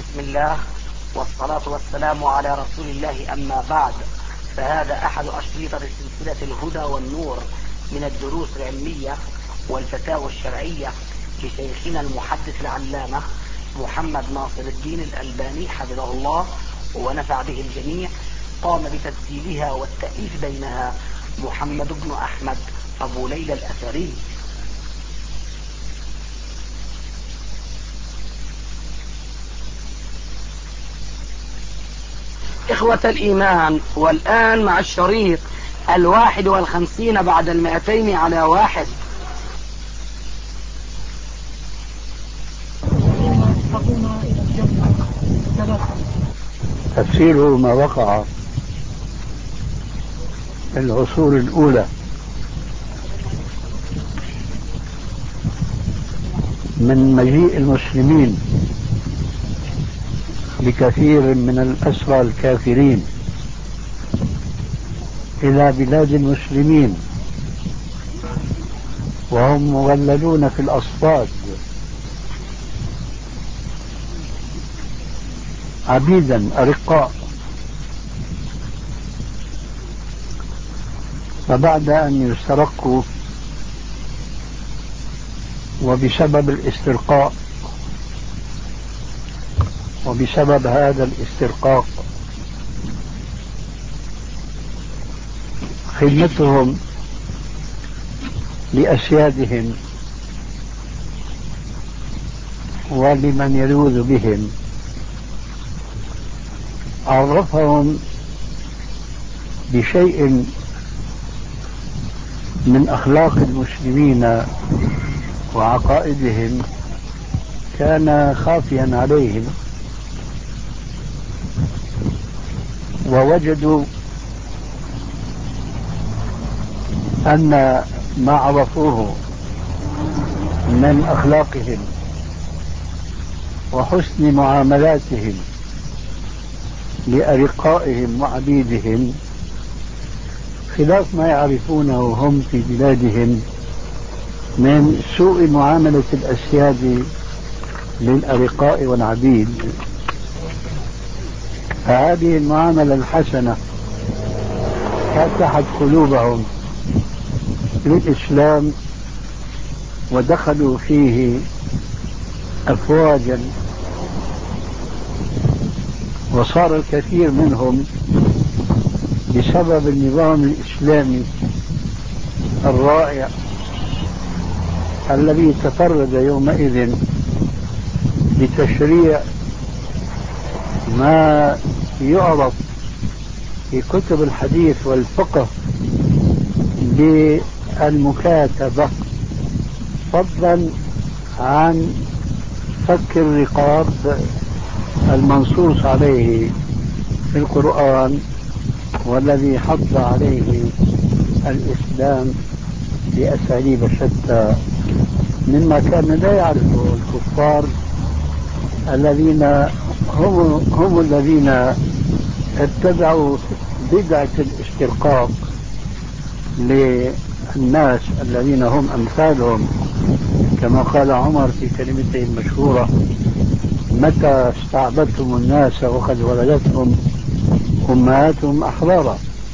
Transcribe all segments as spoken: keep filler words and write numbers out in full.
بسم الله والصلاة والسلام على رسول الله، أما بعد، فهذا أحد أشريطة سلسلة الهدى والنور من الدروس العلمية والفتاوى الشرعية لشيخنا المحدث العلامة محمد ناصر الدين الألباني حفظه الله ونفع به الجميع. قام بتسجيلها والتأليف بينها محمد بن أحمد أبو ليلى الأثري. إخوة الإيمان، والآن مع الشريط الواحد والخمسين بعد المئتين على واحد. تفسير ما وقع في العصور الأولى من مجيء المسلمين بكثير من الأسرى الكافرين إلى بلاد المسلمين وهم مغللون في الأصفاد عبيدا أرقاء. فبعد أن يسترقوا وبسبب الاسترقاء وبسبب هذا الاسترقاق خدمتهم لأسيادهم ولمن يلوذ بهم عرفهم بشيء من أخلاق المسلمين وعقائدهم كان خافيا عليهم، ووجدوا أن ما عرفوه من أخلاقهم وحسن معاملاتهم لأرقائهم وعبيدهم خلاف ما يعرفونه هم في بلادهم من سوء معاملة الأسياد للأرقاء والعبيد. فهذه المعاملة الحسنة فتحت قلوبهم للإسلام ودخلوا فيه أفواجا، وصار الكثير منهم بسبب النظام الإسلامي الرائع الذي تفرد يومئذ بتشريع ما يعرف في كتب الحديث والفقه بالمكاتبة، فضلا عن فك الرقاب المنصوص عليه في القرآن والذي حض عليه الإسلام بأساليب شتى، مما كان لا يعرفه الكفار الذين هم, هم الذين اتبعوا بدعة الاسترقاق للناس الذين هم أمثالهم، كما قال عمر في كلمته المشهورة: متى استعبدتم الناس وقد ولدتهم أمهاتهم أحرارا.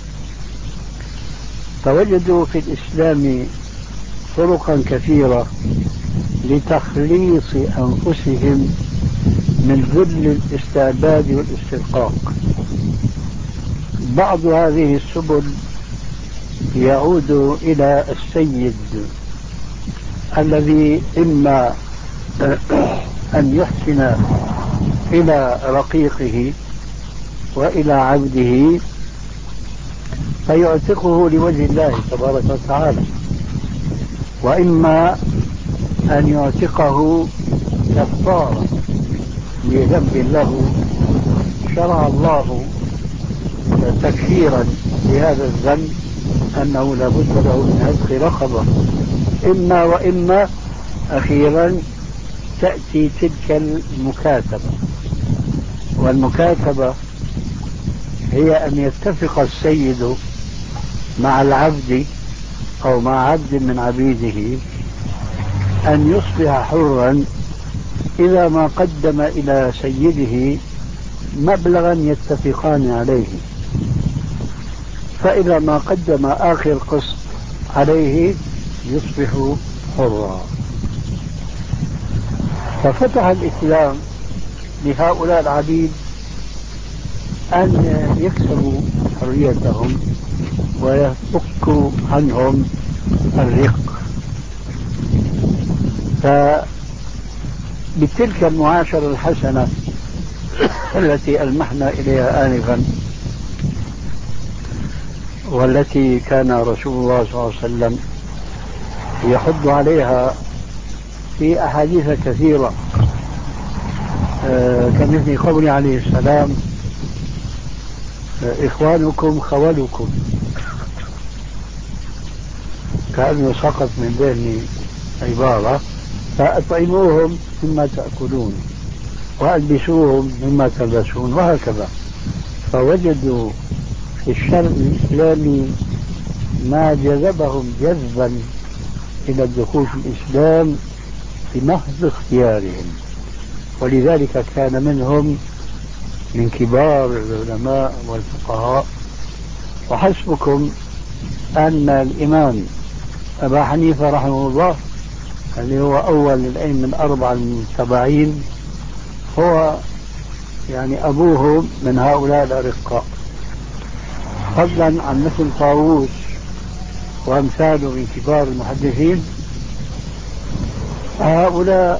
فوجدوا في الإسلام طرقا كثيرة لتخليص أنفسهم من ذل الاستعباد والاسترقاق. بعض هذه السبل يعود إلى السيد الذي إما أن يحسن إلى رقيقه وإلى عبده فيعتقه لوجه الله تبارك وتعالى، وإما أن يعتقه كفارة لذنب له شرع الله تكفيرا لهذا الذنب أنه لا بد له من عتق رقبة. إما وإما أخيرا تأتي تلك المكاتبة، والمكاتبة هي أن يتفق السيد مع العبد أو مع عبد من عبيده أن يصبح حرا إذا ما قدم إلى سيده مبلغا يتفقان عليه، فإذا ما قدم آخر قسط عليه يصبح حرا. ففتح الإسلام لهؤلاء العبيد أن يكسبوا حريتهم ويفك عنهم الرق. فبتلك المعاشرة الحسنة التي ألمحنا إليها آنفا، والتي كان رسول الله صلى الله عليه وسلم يحض عليها في أحاديث كثيرة، آه كمثل قوله عليه السلام: آه إخوانكم خولكم، كأنه سقط من ذهني عبارة: فأطعموهم مما تأكلون وألبسوهم مما تلبسون، وهكذا. فوجدوا في الشرع الإسلامي ما جذبهم جذبا إلى الدخول في الإسلام بمحض اختيارهم، ولذلك كان منهم من كبار العلماء والفقهاء. وحسبكم أن الإمام أبا حنيفة رحمه الله، اللي هو أول الأئمة الأربعة المتبعين، هو يعني أبوه من هؤلاء الأرقاء، فضلا عن مثل طاووس وأمثاله من كبار المحدثين. هؤلاء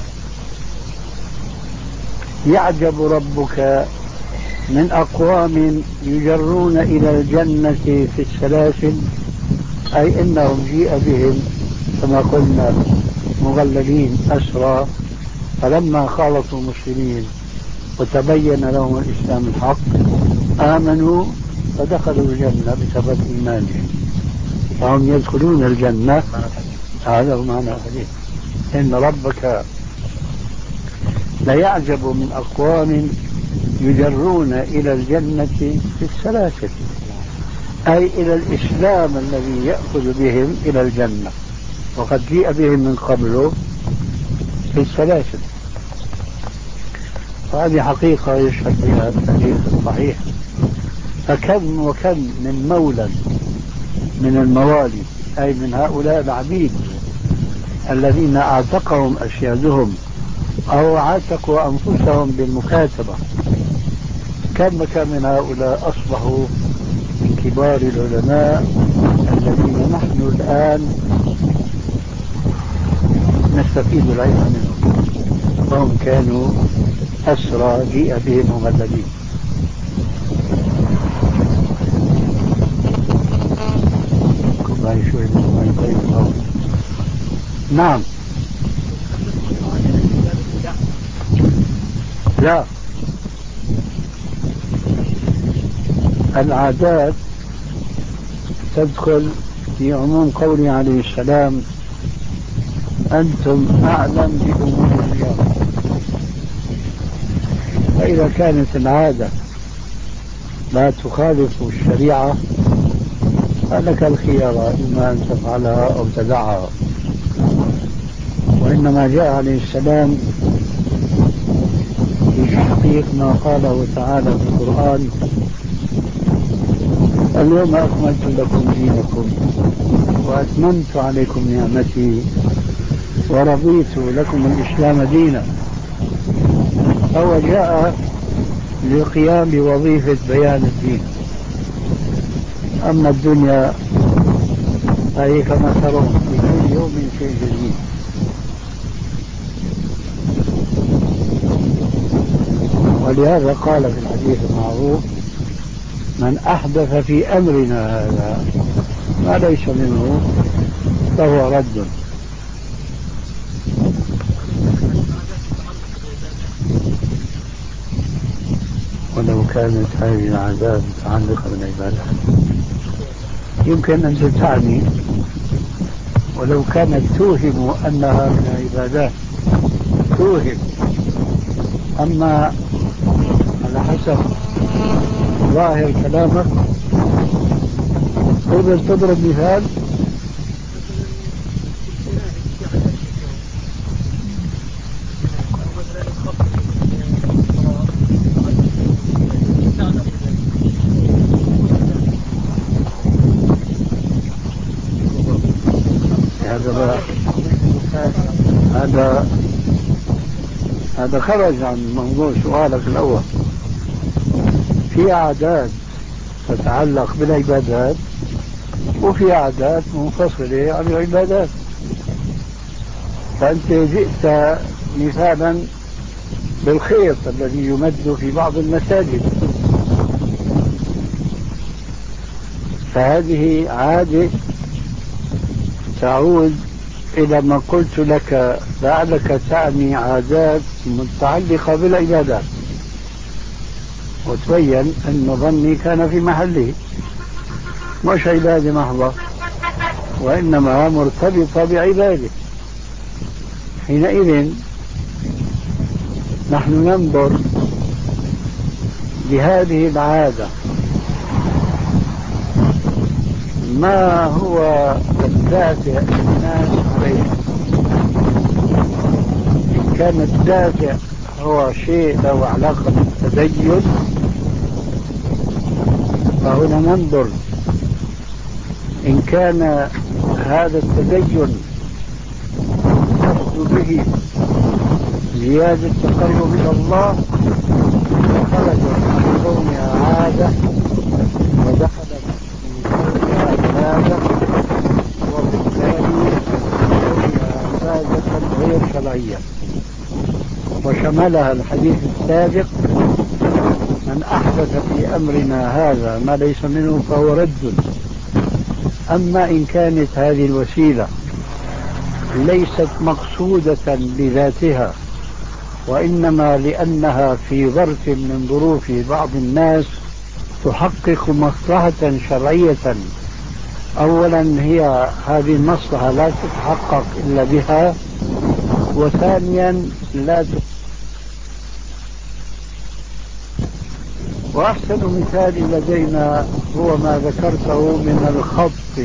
يعجب ربك من أقوام يجرون إلى الجنة في السلاسل، أي إنهم جيء بهم كما قلنا مغللين أسرى، فلما خالطوا المسلمين وتبين لهم الإسلام الحق آمنوا فدخلوا الجنة بسبب إيمانهم، فهم يدخلون الجنة. هذا هو معنى الحديث: إن ربك لا يعجب من أقوام يجرون إلى الجنة في السلاسل، أي إلى الإسلام الذي يأخذ بهم إلى الجنة، وقد جيء بهم من قبله في السلاسل. وهذه حقيقة يشهد بها التاريخ الصحيح. فكم وكم من مولى من الموالي، أي من هؤلاء العبيد الذين اعتقهم أسيادهم أو عاتقوا أنفسهم بالمكاتبة، كم كم من هؤلاء أصبحوا من كبار العلماء الذين نحن الآن نستفيد العلم منهم، وهم كانوا أسرى جيء بهم مغلبين. نعم. لا، العادات تدخل في عموم قوله عليه السلام: أنتم أعلم بأمور اليوم. فإذا كانت العادة لا تخالف الشريعة فلك الخيار، إما أن تفعلها أو تدعها. وإنما جاء عليه السلام في تحقيق ما قاله تعالى في القرآن: اليوم أكملت لكم دينكم وأتممت عليكم نعمتي ورضيت لكم الإسلام دينا. فهو جاء للقيام بوظيفة بيان الدين. أما الدنيا فهي كما ترون في كل يوم شيء جديد. ولهذا قال في الحديث المعروف: من أحدث في أمرنا هذا ما ليس منه فهو رد. ولو كانت هذه العادات متعلقة بالعبادات يمكن أن تعني، ولو كانت توهم أنها من العبادات توهم. أما على حسب ظاهر كلامك تقدر تضرب مثال. هذا خرج عن موضوع سؤالك الأول. في عادات تتعلق بالعبادات وفي عادات منفصلة عن العبادات. فأنت جئت مثالا بالخيط الذي يمد في بعض المساجد، فهذه عادة تعود إلى ما قلت لك، لعلك تعني عادات متعلقة بالعبادات، وتبين أن ظني كان في محله، مش عبادة محضة وإنما مرتبطة بعبادة. حينئذ نحن ننظر لهذه العادة ما هو الدافع الناس عليها. إن كان الدافع هو شيء له علاقة بالتدين فهنا ننظر إن كان هذا التدين يقصد به زيادة التقرب إلى الله خرج من كونها عادة ودخلت في كونها عبادة، وبالتالي كونها عبادة غير شرعية. وشملها الحديث السابق: من أحدث في أمرنا هذا ما ليس منه فهو رد. أما إن كانت هذه الوسيلة ليست مقصودة لذاتها وإنما لأنها في ظرف من ظروف بعض الناس تحقق مصلحة شرعية، أولا هي هذه المصلحة لا تتحقق إلا بها، وثانيا لا ت... وأحسن مثال لدينا هو ما ذكرته من الخط.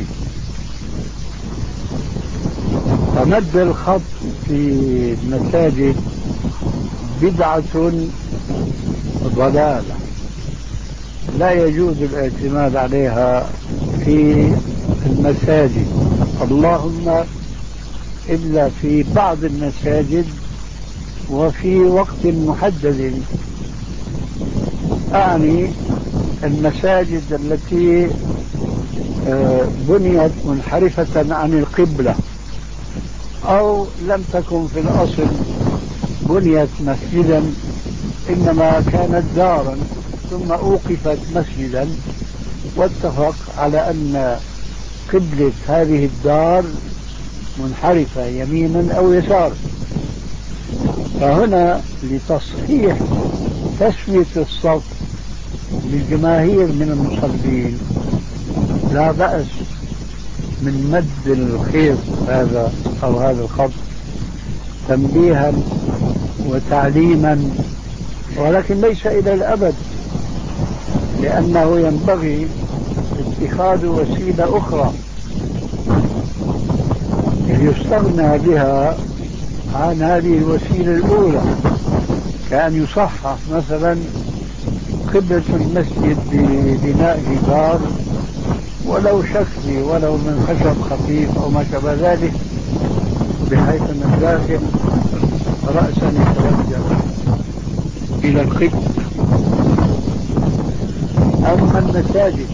فمد الخط في المساجد بدعة ضلالة لا يجوز الاعتماد عليها في المساجد، اللهم إلا في بعض المساجد وفي وقت محدد. أعني المساجد التي بنيت منحرفة عن القبلة أو لم تكن في الأصل بنيت مسجدا إنما كانت دارا ثم أوقفت مسجدا، واتفق على أن قبلة هذه الدار منحرفة يمينا أو يسارا. فهنا لتصحيح تسوية الصف للجماهير من المصلين لا بأس من مد الخيط هذا أو هذا الخط تنبيها وتعليما، ولكن ليس إلى الأبد، لأنه ينبغي اتخاذ وسيلة أخرى يستغنى بها عن هذه الوسيلة الأولى، كأن يصحح مثلا قبلة المسجد ببناء جدار ولو شكلي ولو من خشب خفيف أو ما شابه ذلك، بحيث أن الداخل رأسا يتوجه إلى القبلة. أما المساجد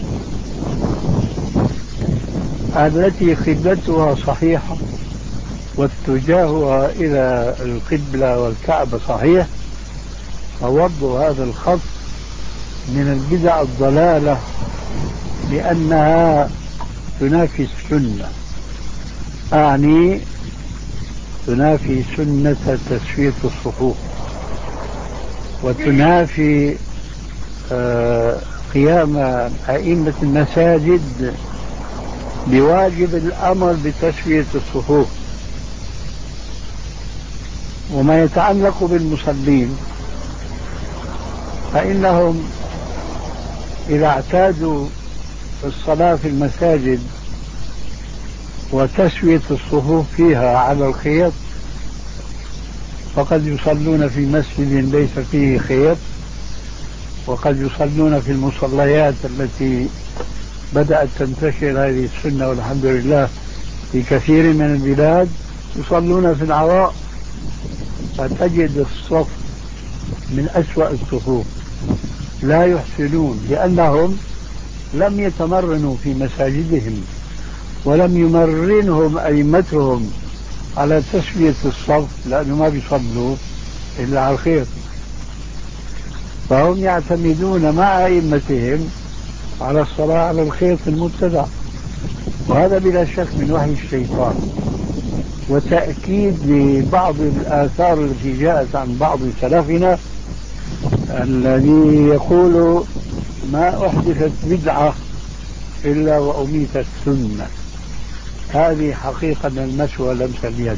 التي قبلتها صحيحة واتجاهها إلى القبلة والكعبة صحيح، فوضع هذا الخط من البدع الضلالة لأنها تنافي السنة، أعني تنافي سنة تسوية الصفوف، وتنافي آه قيام أئمة المساجد بواجب الأمر بتسوية الصفوف. وما يتعلق بالمصلين فإنهم إذا اعتادوا الصلاة في المساجد وتسوية الصفوف فيها على الخيط فقد يصلون في مسجد ليس فيه خيط، وقد يصلون في المصليات التي بدأت تنتشر هذه السنة والحمد لله في كثير من البلاد، يصلون في العراء فتجد الصف من أسوأ الصفوف، لا يحسنون، لأنهم لم يتمرنوا في مساجدهم ولم يمرنهم أئمتهم على تسوية الصف، لأنه ما بيصلوا إلا على الخير، فهم يعتمدون مع أئمتهم على الصلاة على الخيط المتبع، وهذا بلا شك من وحي الشيطان، وتأكيد لبعض الآثار التي جاءت عن بعض سلفنا الذي يقول ما أحدثت بدعة إلا وأميتت سنة. هذه حقيقة المس ولمس اليد،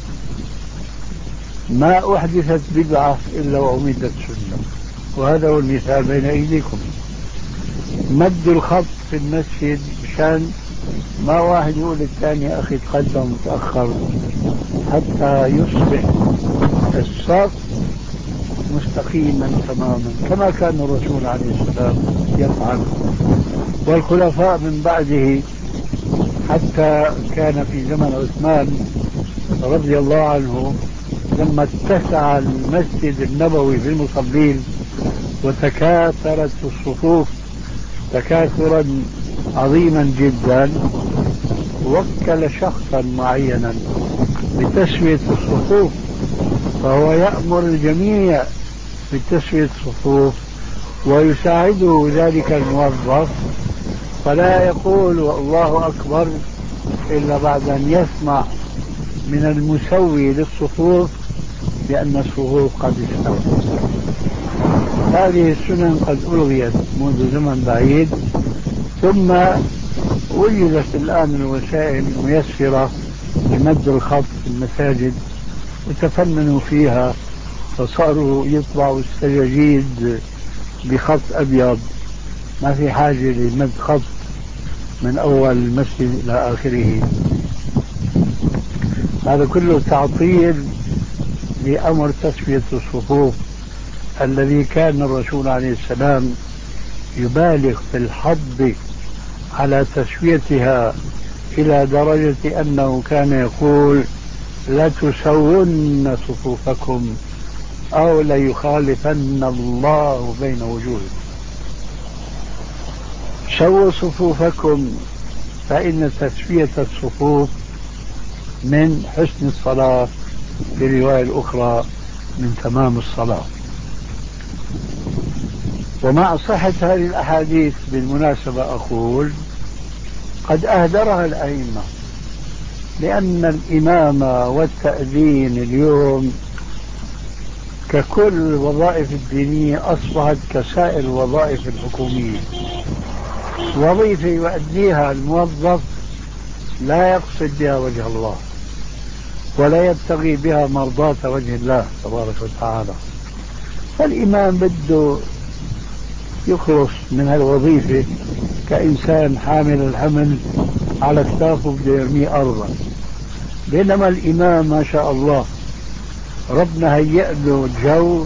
ما أحدثت بدعة إلا وأميتت سنة، وهذا هو المثال بين أيديكم. مد الخط في المسجد مشان ما واحد يقول للثاني أخي تقدم متأخر، حتى يصبح الصف مستقيما تماما كما كان الرسول عليه السلام يفعل، والخلفاء من بعده، حتى كان في زمن عثمان رضي الله عنه لما اتسع المسجد النبوي بالمصلين وتكاثرت الصفوف تكاثرا عظيما جدا، وكل شخصا معينا بتسوية الصفوف، فهو يأمر الجميع بتسوية الصفوف ويساعده ذلك الموظف، فلا يقول الله أكبر إلا بعد أن يسمع من المسوي للصفوف بأن الصفوف قد استوت. هذه السنن قد ألغيت منذ زمن بعيد، ثم وجدت الآن الوسائل الميسرة لمد الخط في المساجد وتفننوا فيها، فصاروا يطبعوا السجاجيد بخط أبيض، ما في حاجة لمد خط من أول المسجد إلى آخره. هذا كله تعطيل لأمر تسوية الصفوف الذي كان الرسول عليه السلام يبالغ في الحض على تسويتها إلى درجة أنه كان يقول لا تسون صفوفكم أو ليخالفن الله بين وجوهكم. سووا صفوفكم، فإن تسوية الصفوف من حسن الصلاة، في الرواية الأخرى من تمام الصلاة. ومع صحة هذه الأحاديث بالمناسبة أقول قد أهدرها الأئمة، لأن الإمامة والتأذين اليوم ككل الوظائف الدينية أصبحت كسائر الوظائف الحكومية، وظيفة يؤديها الموظف لا يقصد بها وجه الله ولا يبتغي بها مرضاة وجه الله تبارك وتعالى، فالإمام بده يخلص من هالوظيفة كإنسان حامل الحمل على كتافه بده يرميه أرضا، بينما الإمام ما شاء الله ربنا هيأ له جو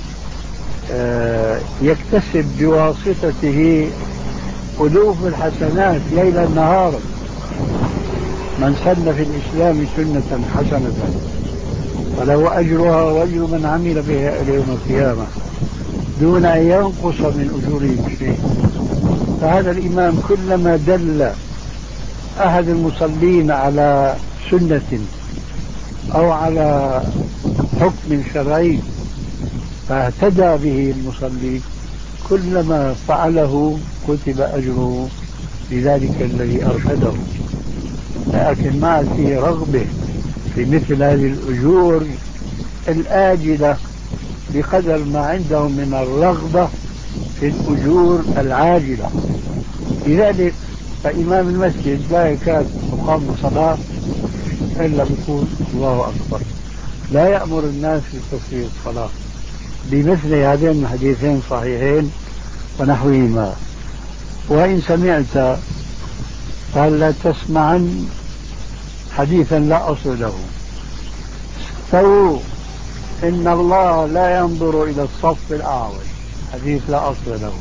يكتسب بواسطته ألوف الحسنات ليلا نهارا. من سن في الإسلام سنة حسنة فله أجرها وأجر من عمل بها إلى يوم القيامة دون أن ينقص من أجورهم شيء. فهذا الإمام كلما دل أحد المصلين على سنة أو على حكم شرعي فاهتدى به المصلي، كلما فعله كتب أجره لذلك الذي أرشده. لكن ما في رغبة في مثل هذه الأجور الآجلة بقدر ما عندهم من الرغبة في الأجور العاجلة. لذلك فإمام المسجد لا يكاد تقام الصلاة إلا بيقول الله أكبر، لا يأمر الناس بتسوية الصلاة بمثل هذين الحديثين صحيحين ونحوهما. وإن سمعت فلا تسمعن حديثا لا أصل له، استووا إن الله لا ينظر إلى الصف الأعوج، حديث لا أصل له.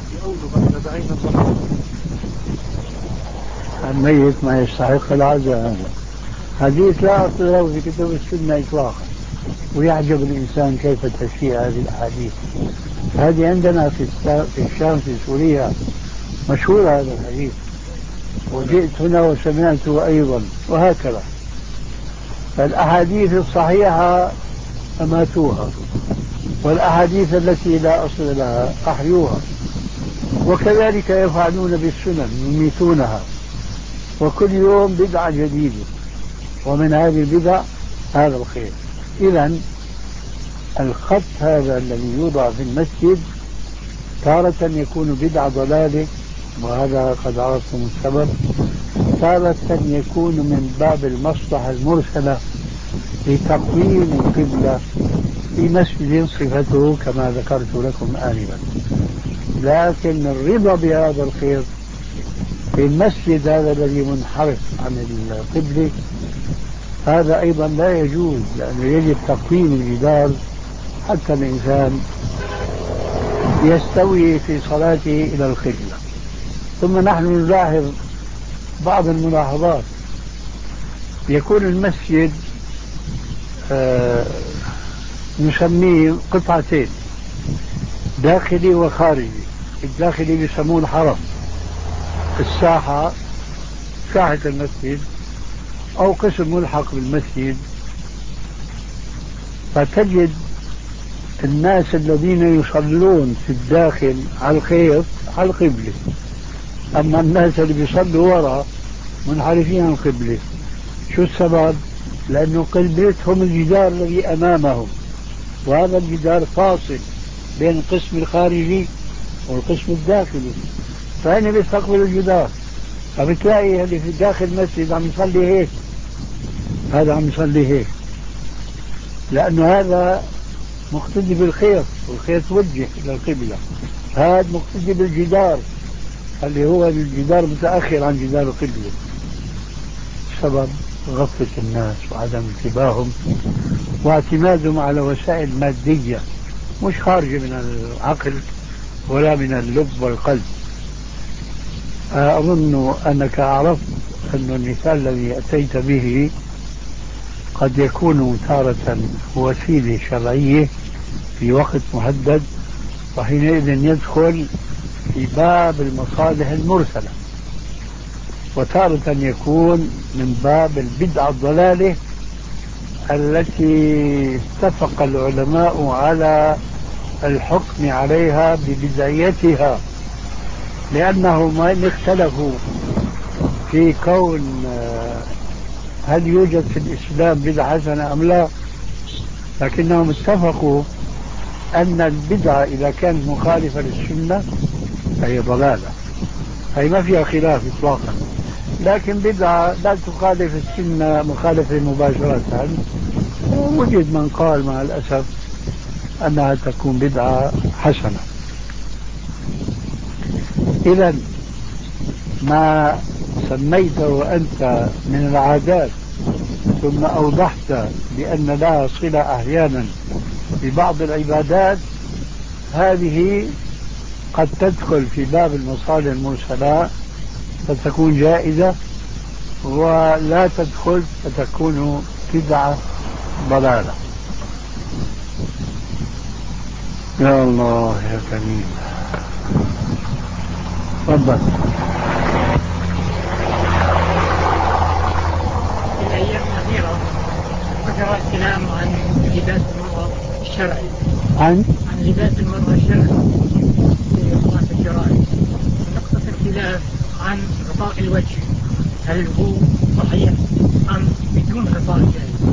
الميت ما يستحق العزاء، هذا حديث لا أصل له في كتب السنة إطلاقا. ويعجب الإنسان كيف تشيع هذه الأحاديث. هذه عندنا في في الشام في سوريا مشهور هذا الحديث، وجئت هنا وسمعته أيضا، وهكذا. فالأحاديث الصحيحة أماتوها، والأحاديث التي لا أصل لها أحيوها، وكذلك يفعلون بالسنن يميتونها، وكل يوم بدعة جديدة، ومن هذه البدع هذا الخير. إذن الخط هذا الذي يوضع في المسجد تارة يكون بدعة ضلالة، وهذا قد عرفتم السبب. تارة يكون من باب المصلحة المرسلة لتقويم القبلة في مسجد صفته كما ذكرت لكم آنفا. لكن الرضا بهذا الخير في المسجد هذا الذي منحرف عن القبلة هذا أيضا لا يجوز، لأنه يجب تقويم الجدار حتى الإنسان يستوي في صلاته إلى القبلة. ثم نحن نلاحظ بعض الملاحظات. يكون المسجد آه نسميه قطعتين، داخلي وخارجي. الداخلي بيسموه الحرم، الساحة ساحة المسجد أو قسم ملحق بالمسجد. فتجد الناس الذين يصلون في الداخل على الخيط على القبلة، أما الناس اللي بيصلوا وراء منحرفين عن القبلة. شو السبب؟ لأنه قبلتهم الجدار الذي أمامهم، وهذا الجدار فاصل بين القسم الخارجي والقسم الداخلي، فهنا بيستقبل الجدار. فبتلاقي اللي في داخل المسجد عم يصلي هيك، هذا عم يصلي هيك، لأنه هذا مقتدي بالخيط، والخيط وجه إلى القبلة. هذا مقتدي بالجدار اللي هو الجدار متأخر عن جدار القبلة. السبب غفلة الناس وعدم انتباههم واعتمادهم على وسائل مادية مش خارجة من العقل ولا من اللب والقلب. أظن أنك عرفت أن المثال الذي أتيت به قد يكون تارة وسيلة شرعية في وقت محدد، وحينئذ يدخل في باب المصالح المرسلة، وتارة يكون من باب البدعة الضلالة التي اتفق العلماء على الحكم عليها ببدعيتها، لأنهم اختلفوا في كون هل يوجد في الإسلام بدعة حسنة أم لا، لكنهم اتفقوا أن البدعة إذا كانت مخالفة للسنة فهي ضلالة، هي ما فيها خلاف إطلاقا. لكن بدعة لا تخالف السنة مخالفة مباشرة، وجد من قال مع الأسف أنها تكون بدعة حسنة. إذا ما سميته أنت من العادات ثم أوضحت بأن لها صلة أحيانا ببعض العبادات، هذه قد تدخل في باب المصالح المرسلة فتكون جائزة، ولا تدخل فتكون بدعة ضلالة. يا الله يا كريم. تفضل. في الأيام الأخيرة ذكر الكلام عن لباس المرأة الشرعي، عن عن لباس المرأة الشرعي في بعض الجرائد. نقطة الخلاف عن غطاء الوجه، هل هو صحيح أم بدون غطاء جائز؟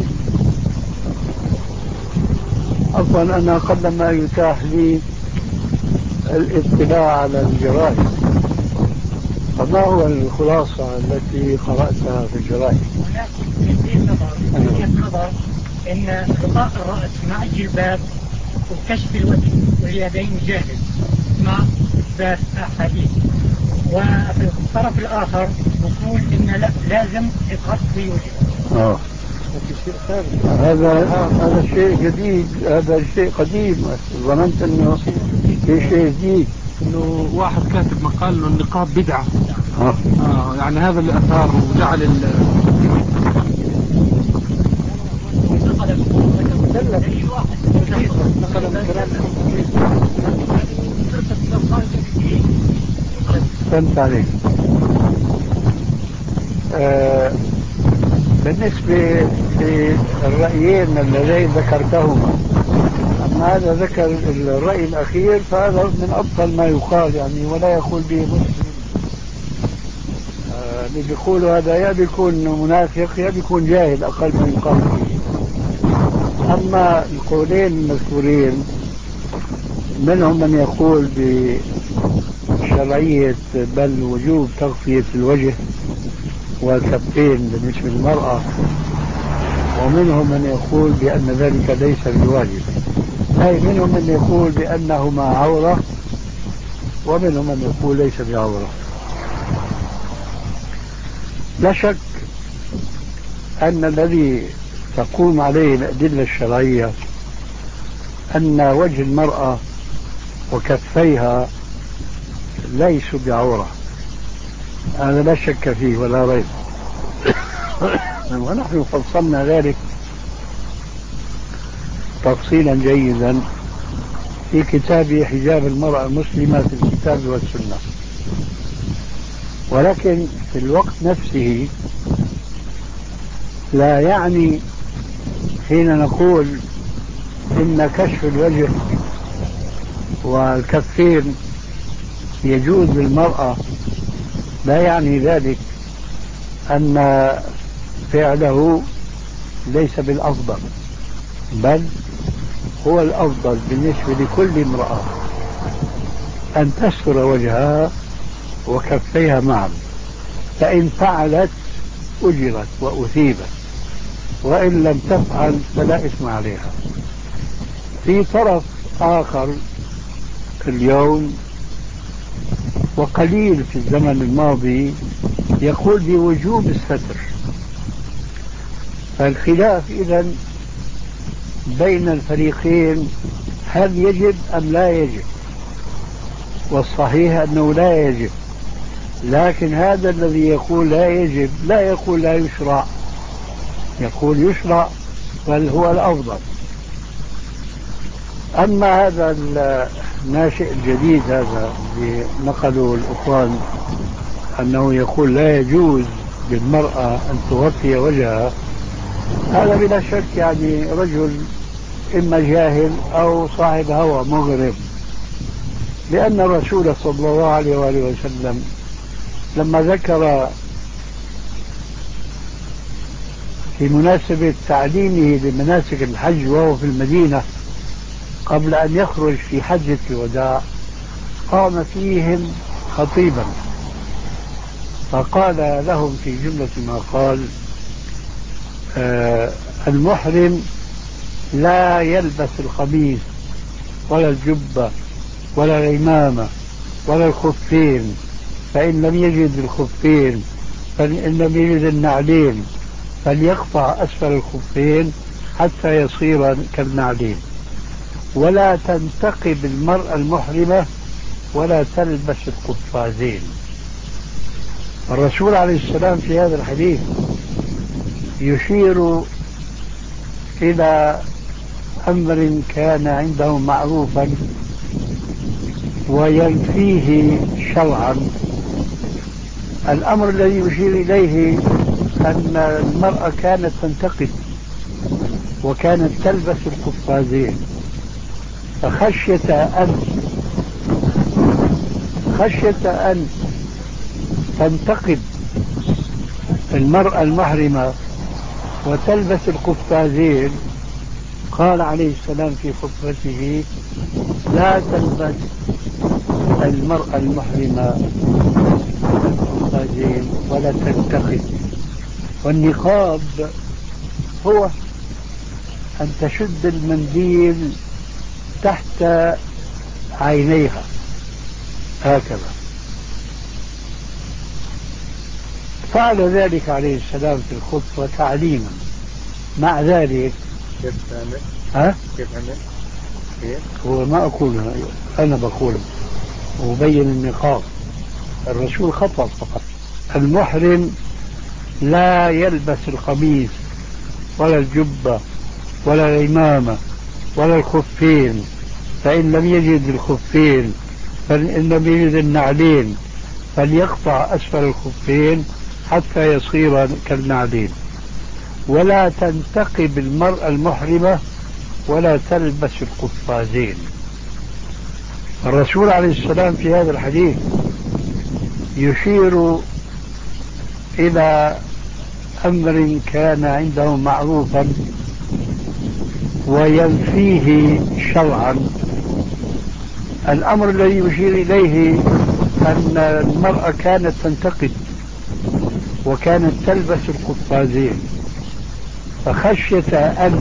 عفوا أنا قبل يتاح لي الاطلاع على الجرائد، فما هو الخلاصة التي قرأتها في الجرائد؟ هناك وجهة نظر وجهة نظر أن غطاء الرأس مع الجلباب وكشف الوجه واليدين جاهز مع إثبات أحاديث، وفي الطرف الآخر يقول إن لا لازم يغطي وجهه. آه. هذا هذا شيء جديد، هذا شيء قديم. ظننت انه في شيء جديد، انه واحد كاتب مقال انه النقاب بدعه. اه, آه يعني هذا اللي اثار وجعل ال أي واحد مثلا فهمت عليك. آه بالنسبة للرأيين اللذين ذكرتهما، أما هذا ذكر الرأي الأخير فهذا من أبطل ما يقال يعني، ولا يقول به مسلم. آه اللي بيقولوا هذا يا بيكون منافق يا بيكون جاهل أقل ما يقال فيه. أما القولين المذكورين منهم من يقول بشرعية بل وجوب تغطية الوجه والكفين بالنسبة للمرأة، ومنهم من يقول بأن ذلك ليس بواجب، أي منهم من يقول بأنهما عورة ومنهم من يقول ليس بعورة. لا شك أن الذي تقوم عليه الأدلة الشرعية أن وجه المرأة وكفيها ليسوا بعورة، هذا لا شك فيه ولا ريب. ونحن فصلنا ذلك تفصيلا جيدا في كتاب حجاب المرأة المسلمة في الكتاب والسنة. ولكن في الوقت نفسه لا يعني حين نقول إن كشف الوجه والكفين يجوز للمرأة لا يعني ذلك أن فعله ليس بالأفضل، بل هو الأفضل بالنسبة لكل امرأة أن تستر وجهها وكفيها معا، فإن فعلت أجرت وأثيبت، وإن لم تفعل فلا إثم عليها. في طرف آخر اليوم وقليل في الزمن الماضي يقول بوجوب الستر، فالخلاف إذن بين الفريقين هل يجب أم لا يجب، والصحيح أنه لا يجب. لكن هذا الذي يقول لا يجب لا يقول لا يشرع، يقول يشرع بل هو الأفضل. أما هذا الناشئ الجديد هذا اللي نقلوا الأخوان أنه يقول لا يجوز للمرأة أن تغطي وجهها، هذا بلا شك يعني رجل إما جاهل أو صاحب هوى مغرب، لأن الرسول صلى الله عليه وآله وسلم لما ذكر في مناسبة تعليمه لمناسك الحج وهو في المدينة قبل أن يخرج في حجة الوداع قام فيهم خطيبا فقال لهم في جملة ما قال: آه المحرم لا يلبس القميص ولا الجبة ولا العمامة ولا الخفين، فإن لم يجد الخفين فإن لم يجد النعلين فليقطع أسفل الخفين حتى يصير كالنعلين، ولا تنتقب المرأة المحرمة ولا تلبس القفازين. الرسول عليه السلام في هذا الحديث يشير إلى أمر كان عنده معروفا وينفيه شرعا. الأمر الذي يشير إليه أن المرأة كانت تنتقب وكانت تلبس القفازين، فخشية أن خشية أن تنتقب المرأة المحرمة وتلبس القفازين قال عليه السلام في خطبته: لا تلبس المرأة المحرمة القفازين ولا تنتقب. والنقاب هو أن تشد المنديل تحت عينيها هكذا. فعل ذلك عليه السلام في الخطبة تعليما. مع ذلك كيف تعمل؟ ها؟ كيف عمل؟ كيف؟ هو ما أقولها أنا بقول وبين النقاب. الرسول خطب فقط. المحرم لا يلبس القميص ولا الجبة ولا العمامة ولا الخفين، فإن لم يجد الخفين فإن لم يجد النعلين فليقطع أسفل الخفين حتى يصير كالنعلين. ولا تنتقب المرأة المحرمة ولا تلبس القفازين. الرسول عليه السلام في هذا الحديث يشير إلى أمر كان عنده معروفا وينفيه شرعا. الأمر الذي يشير إليه أن المرأة كانت تنتقد وكانت تلبس القفازين، فخشية أن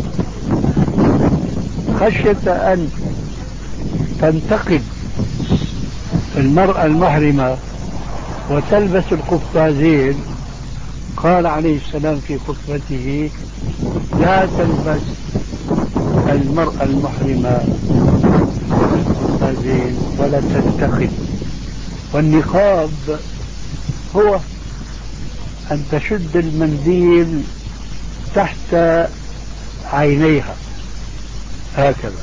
خشية أن تنتقد المرأة المحرمة وتلبس القفازين قال عليه السلام في خطبته: لا تلبس المرأة المحرمة القفازين ولا تنتقد. والنقاب هو أن تشد المنديل تحت عينيها هكذا.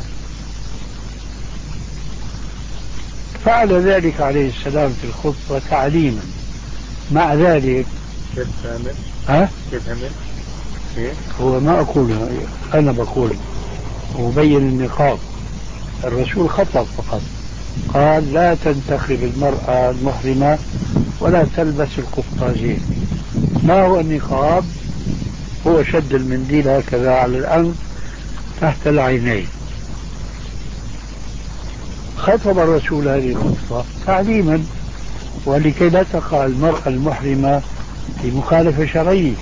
فعل ذلك عليه السلام في الخطبة تعليما. مع ذلك كيف تعمل؟ ها؟ كيف تعمل؟ إيه؟ هو ما أقول، أنا بقول مبين النقاب. الرسول خطب فقط، قال: لا تنتخب المرأة المحرمة ولا تلبس القفازين. ما هو النقاب؟ هو شد المنديل هكذا على الأنف تحت العينين. خطب الرسول هذه الخطبة تعليما ولكي لا تقع المرأة المحرمة في مخالفة شرعية.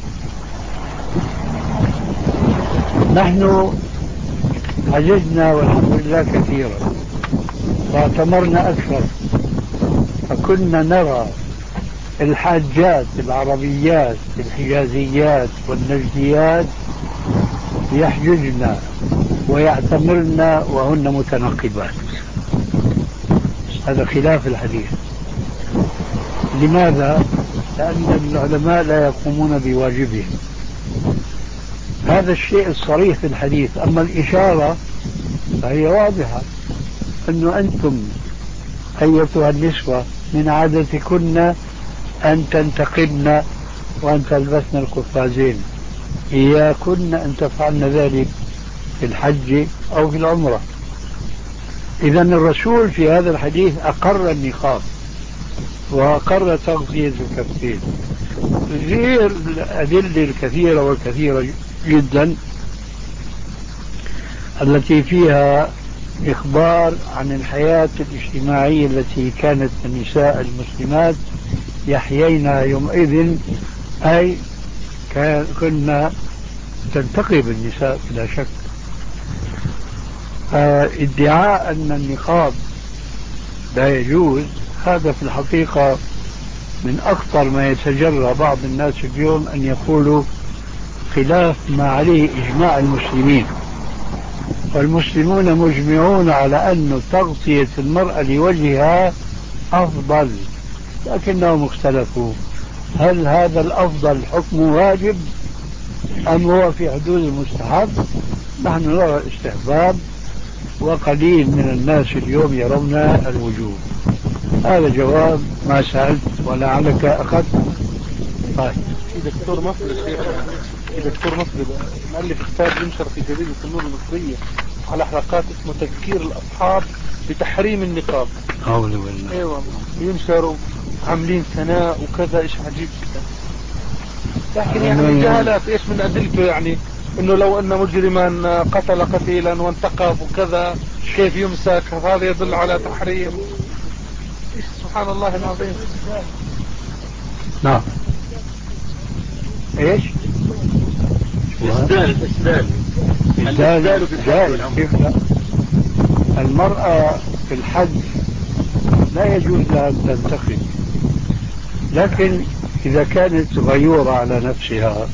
نحن حججنا والحمد لله كثيرا واعتمرنا أكثر، فكنا نرى الحاجات العربيات الحجازيات والنجديات يحججن ويعتمرن وهن متنقبات. هذا خلاف الحديث. لماذا؟ لأن العلماء لا يقومون بواجبهم. هذا الشيء الصريح في الحديث. أما الإشارة فهي واضحة، أنه أنتم أيتها النسوة من عادتكن أن تنتقبن وأن تلبسن القفازين، إياكن أن تفعلن ذلك في الحج أو في العمرة. إذن الرسول في هذا الحديث أقر النقاب وأقر تغطية الكفين، غير الأدلة الكثيرة والكثيرة جدا التي فيها إخبار عن الحياة الاجتماعية التي كانت النساء المسلمات يحيين يومئذ، أي كنا تنتقب النساء بلا شك. ادعاء أن النقاب لا يجوز هذا في الحقيقة من أخطر ما يتجرى بعض الناس اليوم أن يقولوا خلاف ما عليه إجماع المسلمين، والمسلمون مجمعون على أن تغطية المرأة لوجهها أفضل، لكنهم اختلفوا هل هذا الأفضل حكم واجب أم هو في حدود المستحب. نحن نرى الاستحباب وقليل من الناس اليوم يرون الوجوب. هذا جواب ما سألت ولعلك أخذت. طيب في دكتور مصري الشيخ في دكتور مصري مؤلف كتاب ينشر في جريدة النور المصرية على حلقات اسمه تذكير الأصحاب بتحريم النقاب. أعوذ بالله. ايوه ينشروا عاملين ثناء وكذا، ايش عجيب كده. لكن يعني جهالات ايش من ادلته، يعني انه لو ان مجرما قتل قتيلا وانتقب وكذا كيف يمسك، هذا يدل على تحريم. سبحان الله العظيم. نعم. ايش؟ إسدال إسدال إسدال جائز. كيف لا؟ المرأة في الحج لا يجوز لها أن تنتقد، لكن إذا كانت غيورة على نفسها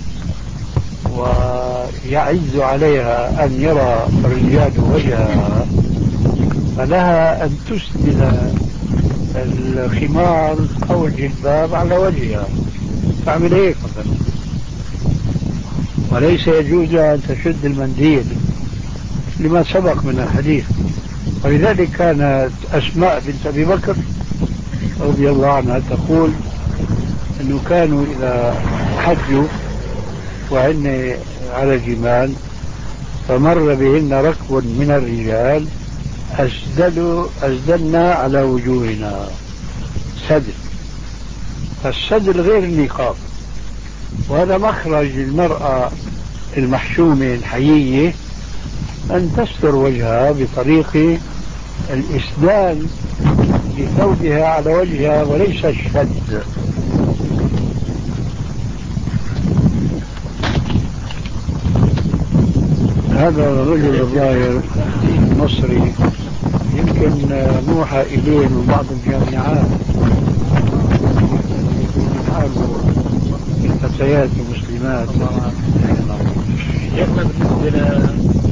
ويعز عليها أن يرى الرجال وجهها فلها أن تسدل الخمار أو الجلباب على وجهها، تعمل هيك مثلا. وليس يجوز أن تشد المنديل لما سبق من الحديث. ولذلك كانت أسماء بنت أبي بكر رضي الله عنها تقول أنه كانوا إذا حجوا وهن على جمال فمر بهن ركب من الرجال أسدلوا أسدلنا على وجوهنا سدل، فالسدل غير النقاب، وهذا مخرج المرأة المحشومة الحيية أن تستر وجهها بطريق الإسدال لثوبها على وجهها وليس الشد. هذا الرجل الظاهر مصري يمكن موحى إليه من بعض الجامعات الفتيات المسلمات. شيخنا بالنسبة ل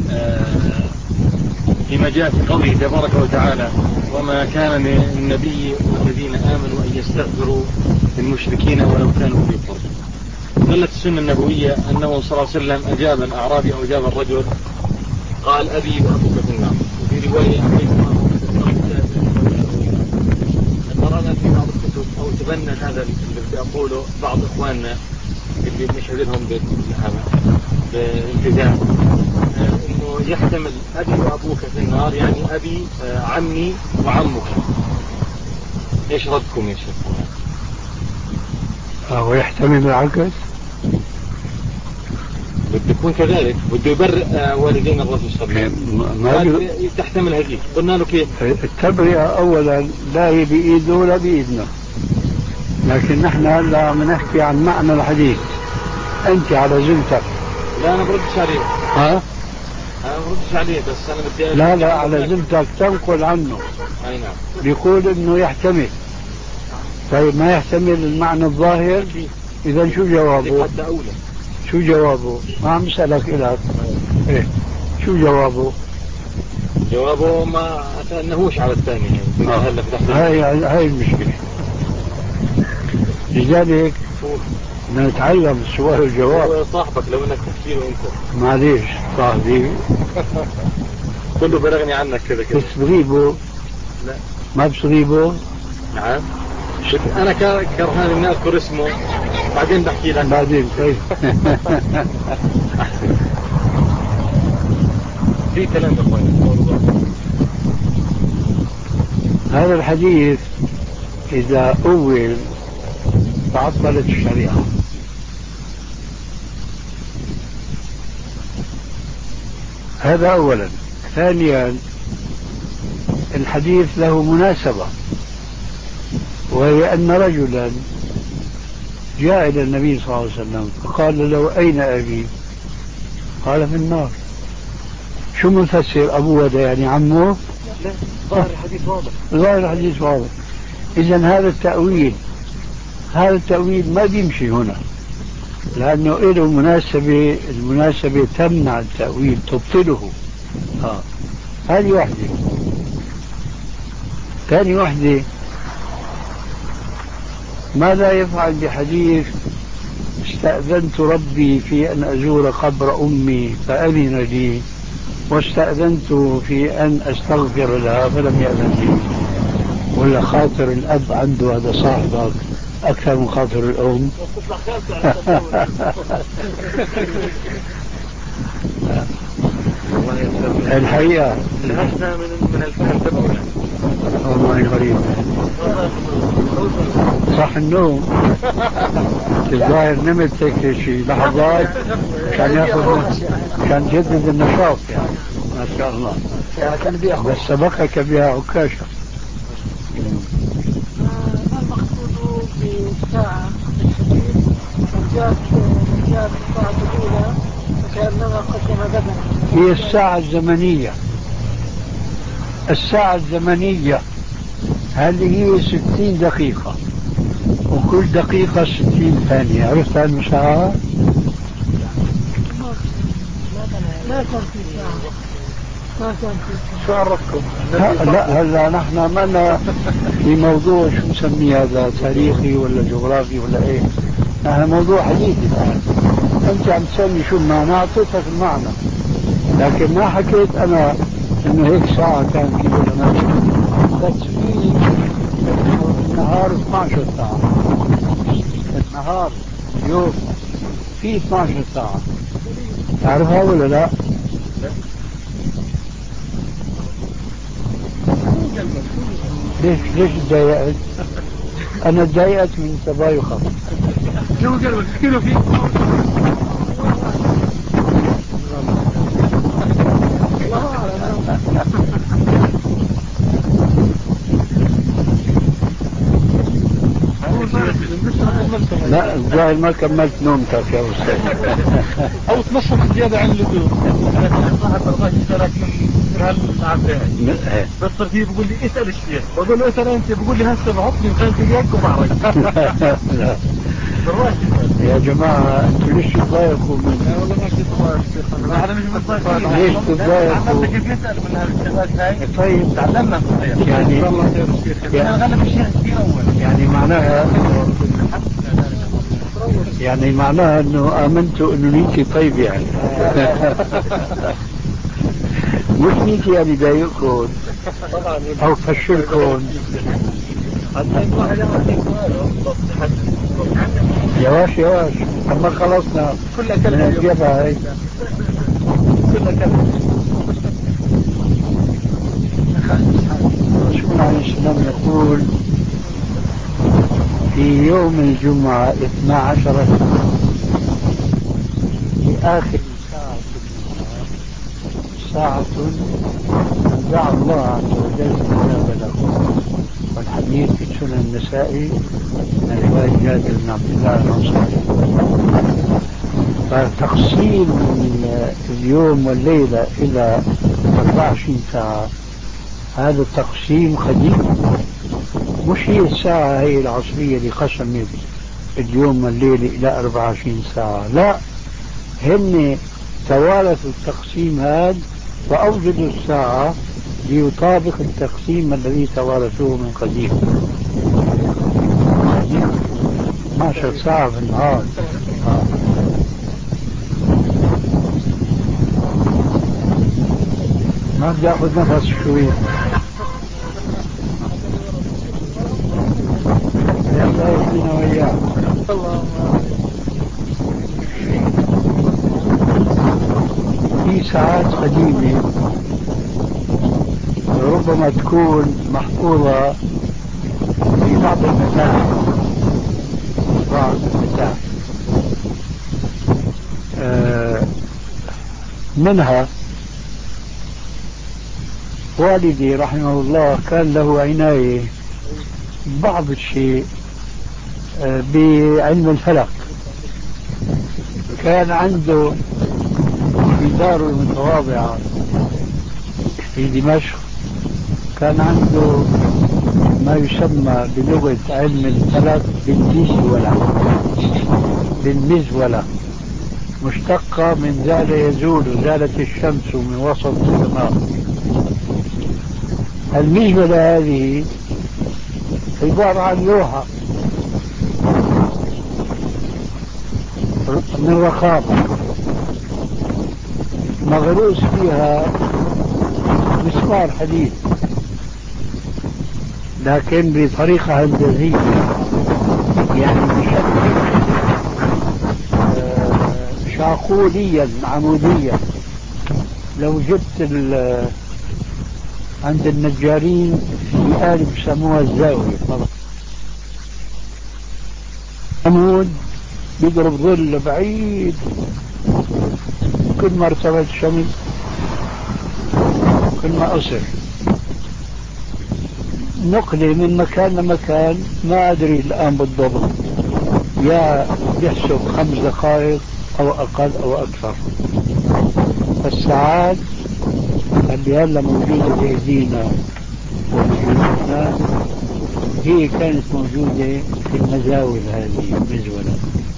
فيما جاء في قوله تبارك وتعالى وما كان للنبي والذين آمنوا أن يستغفروا للمشركين ولو كانوا في قرب، دلت السنة النبوية أنه صلى الله عليه وسلم أجاب الأعرابي أو أجاب الرجل قال أبي وأبوك في النار. وفي رواية قرأنا في بعض الكتب أو تبنى هذا اللي أقوله بعض إخواننا اللي نشهد لهم بالالتزام إنه يحتمل أبي وأبوك في النار، يعني أبي عمي وعمك. إيش ردكم يا شيخ؟ هو يحتمل العكس؟ بده يكون كذلك، بده يبرئ والدين الرسول صلى الله عليه وسلم. ما تحتمل هذه. قلنا له كيف؟ التبرئة أولا لا هي بإيده ولا بإيدنا، لكن نحن هلا عم نحكي عن معنى الحديث. أنت على زوجتك. لا أنا بردش عليه. ها؟ أنا بردش عليه بس أنا بدي. لا لا على زوجتك تنقل عنه. أي نعم. بيقول إنه يحتمل. طيب ما يحتمل المعنى الظاهر؟ إذا شو جوابه؟ حتى أولى. شو جوابه؟ ما عم اسألك إلك. إيه؟ شو جوابه؟ جوابه ما أنهوش على الثاني يعني. آه. هاي هاي المشكلة. لذلك بدنا نتعلم السؤال والجواب. صاحبك لو انك تحكي له انت. معليش صاحبي. كله بلغني عنك كذا كذا. بس بغيبه؟ لا. ما بصغيبه؟ نعم. انا كرهان اني اذكر اسمه بعدين بحكي لك. بعدين طيب. في كلام اخواني. هذا الحديث اذا اول تعطلت الشريعة. هذا اولا. ثانيا الحديث له مناسبة، وهي أن رجلا جاء إلى النبي صلى الله عليه وسلم فقال له أين أبي؟ قال في النار. شو منفسر أبوه ده يعني عمه؟ لا ظاهر الحديث واضح. ظاهر الحديث واضح. إذن هذا التأويل هذا التأويل ما بيمشي هنا، لأنه له مناسبة، المناسبة تمنع التأويل تبطله. آه. هذه واحدة. ثاني واحدة، ماذا يفعل بحديث استأذنت ربي في أن أزور قبر أمي فأذن لي، واستأذنت في أن أستغفر لها فلم يأذن لي؟ ولا خاطر الأب عنده هذا صاحبك أكثر من خاطر الأم؟ الحقيقة نهشنا من من الفهم تبعنا. والله غريب. صح النوم. الظاهر نمت هيك شيء لحظات كان ياخذ كان جدد النشاط يعني ما شاء الله. كان بياخذ بس سبقك بها عكاشة. ما المقصود بالساعة الحديث؟ جاءت جاءت الساعة الأولى فكأنما قدم بدنا. هي الساعة الزمنية. الساعة الزمنية هذه هي ستين دقيقة، وكل دقيقة ستين ثانية. عرفت المساعة؟ لا كان في ساعة. ما كان في ساعة. شو عرفكم؟ لا هلا نحن ما في موضوع شو نسميه هذا، تاريخي ولا جغرافي ولا ايه؟ نحن موضوع حديثي الآن. أنت عم تسألني شو المعنى، أعطيتك المعنى، لكن ما حكيت أنا إنه هيك ساعة كان في برنامج. بس في النهار اثني عشر ساعة، النهار اليوم في اثني عشر ساعة، تعرفها ولا لا؟ ليش ليش تضايقت؟ أنا تضايقت من تبايخك. شو قلبك احكي له فيه. لا الظاهر ما كملت نومتك يا أستاذ. أو تنشط زيادة عن اللزوم. صاحب برنامج اشترك من هالعبد بس فيه بقول لي اسأل الشيخ، بقول له اسأل أنت، بقول لي هسه بحطني مخالف إياك وبعرف. يا جماعة أنتوا ليش تضايقوا مني؟ لا والله ما كنت ضايق. احنا مش متضايقين. ليش تضايقوا؟ تعلمنا كيف يسأل من هالشغلات هاي. طيب تعلمنا يعني يعني غلب الشيخ كثير أول. يعني معناها يعني معناها انه امنتوا انه نيتي طيب يعني. مش نيتي يعني ضايقكم او فشلكم. يواش يواش اما خلصنا كلها كلمة الجبهة هاي كلها كلمة. الرسول عليه السلام يقول في يوم الجمعة اثنا عشر في آخر ساعة النهار ساعة دعا الله عز وجل استجاب له. والحديث في سنن النسائي من رواية جابر بن عبد الله الأنصاري. فتقسيم اليوم والليلة إلى أربع وعشرين ساعة هذا التقسيم قديم، مش هي الساعة هي العصرية اللي قسمت اليوم والليلة إلى أربع وعشرين ساعة، لا، هن توارثوا التقسيم هذا وأوجدوا الساعة ليطابق التقسيم الذي توارثوه من قديم. اثني عشر ساعة في النهار. آه. ما بدي أخذ نفس شوي. يلا يهدينا وإياه. في ساعات قديمة ربما تكون محفوظة في بعض المتاحف، بعض المتاحف آه منها والدي رحمه الله كان له عناية بعض الشيء آه بعلم الفلك. كان عنده في داره المتواضعة في دمشق كان عنده ما يسمى بلغة علم الفلك بالمزولة. بالمزولة مشتقة من زال يزول، زالت الشمس من وسط السماء. المزولة هذه عبارة عن لوحة من رخامة مغروس فيها مسمار حديد، لكن بطريقة هندسية، يعني بشكل شاقوليا عموديا. لو جبت عند النجارين في آلة بسموها الزاوية، عمود بيضرب ظل بعيد، كل ما ارتفعت الشمس كل ما قصر. نقلة من مكان لمكان ما أدري الآن بالضبط، يا يحسب خمس دقائق أو أقل أو أكثر. الساعات اللي هلا موجودة بأيدينا وبجيوبنا هي كانت موجودة في المزاول هذه المزولة،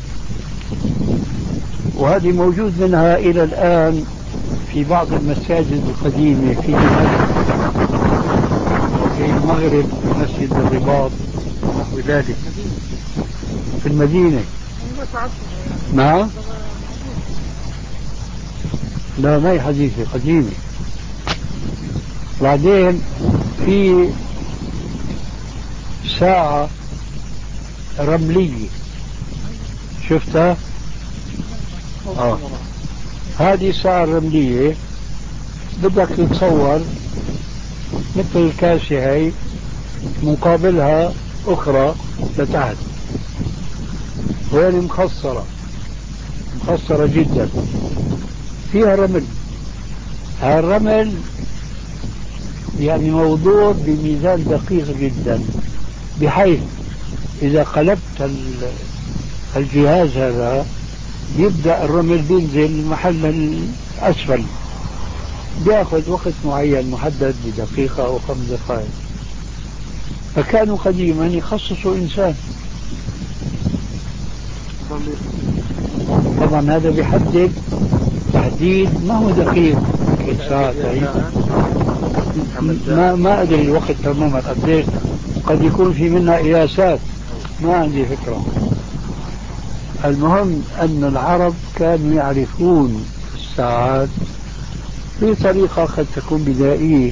وهذه موجود منها إلى الآن في بعض المساجد القديمة في دمشق وفي المغرب مسجد الرباط ونحو ذلك في المدينة. نعم لا ما هي حديثة، قديمة. بعدين في ساعة رملية شفتها؟ آه. هذه الساعة الرملية بدك تتصور مثل الكاسة هي، مقابلها أخرى لتحت، وهي مخصرة مخصرة جدا، فيها رمل. هذا الرمل يعني موضوع بميزان دقيق جدا، بحيث إذا قلبت الجهاز هذا يبدأ الرمل بينزل محل الأسفل، بياخذ وقت معين محدد بدقيقة أو خمس دقائق. فكانوا قديما يخصصوا إنسان، طبعا هذا بيحدد تحديد ما هو دقيق ساعتين، ما ما أدري الوقت تماما قديش، قد يكون في منها قياسات ما عندي فكرة. المهم أن العرب كانوا يعرفون الساعات بطريقة قد تكون بدائية،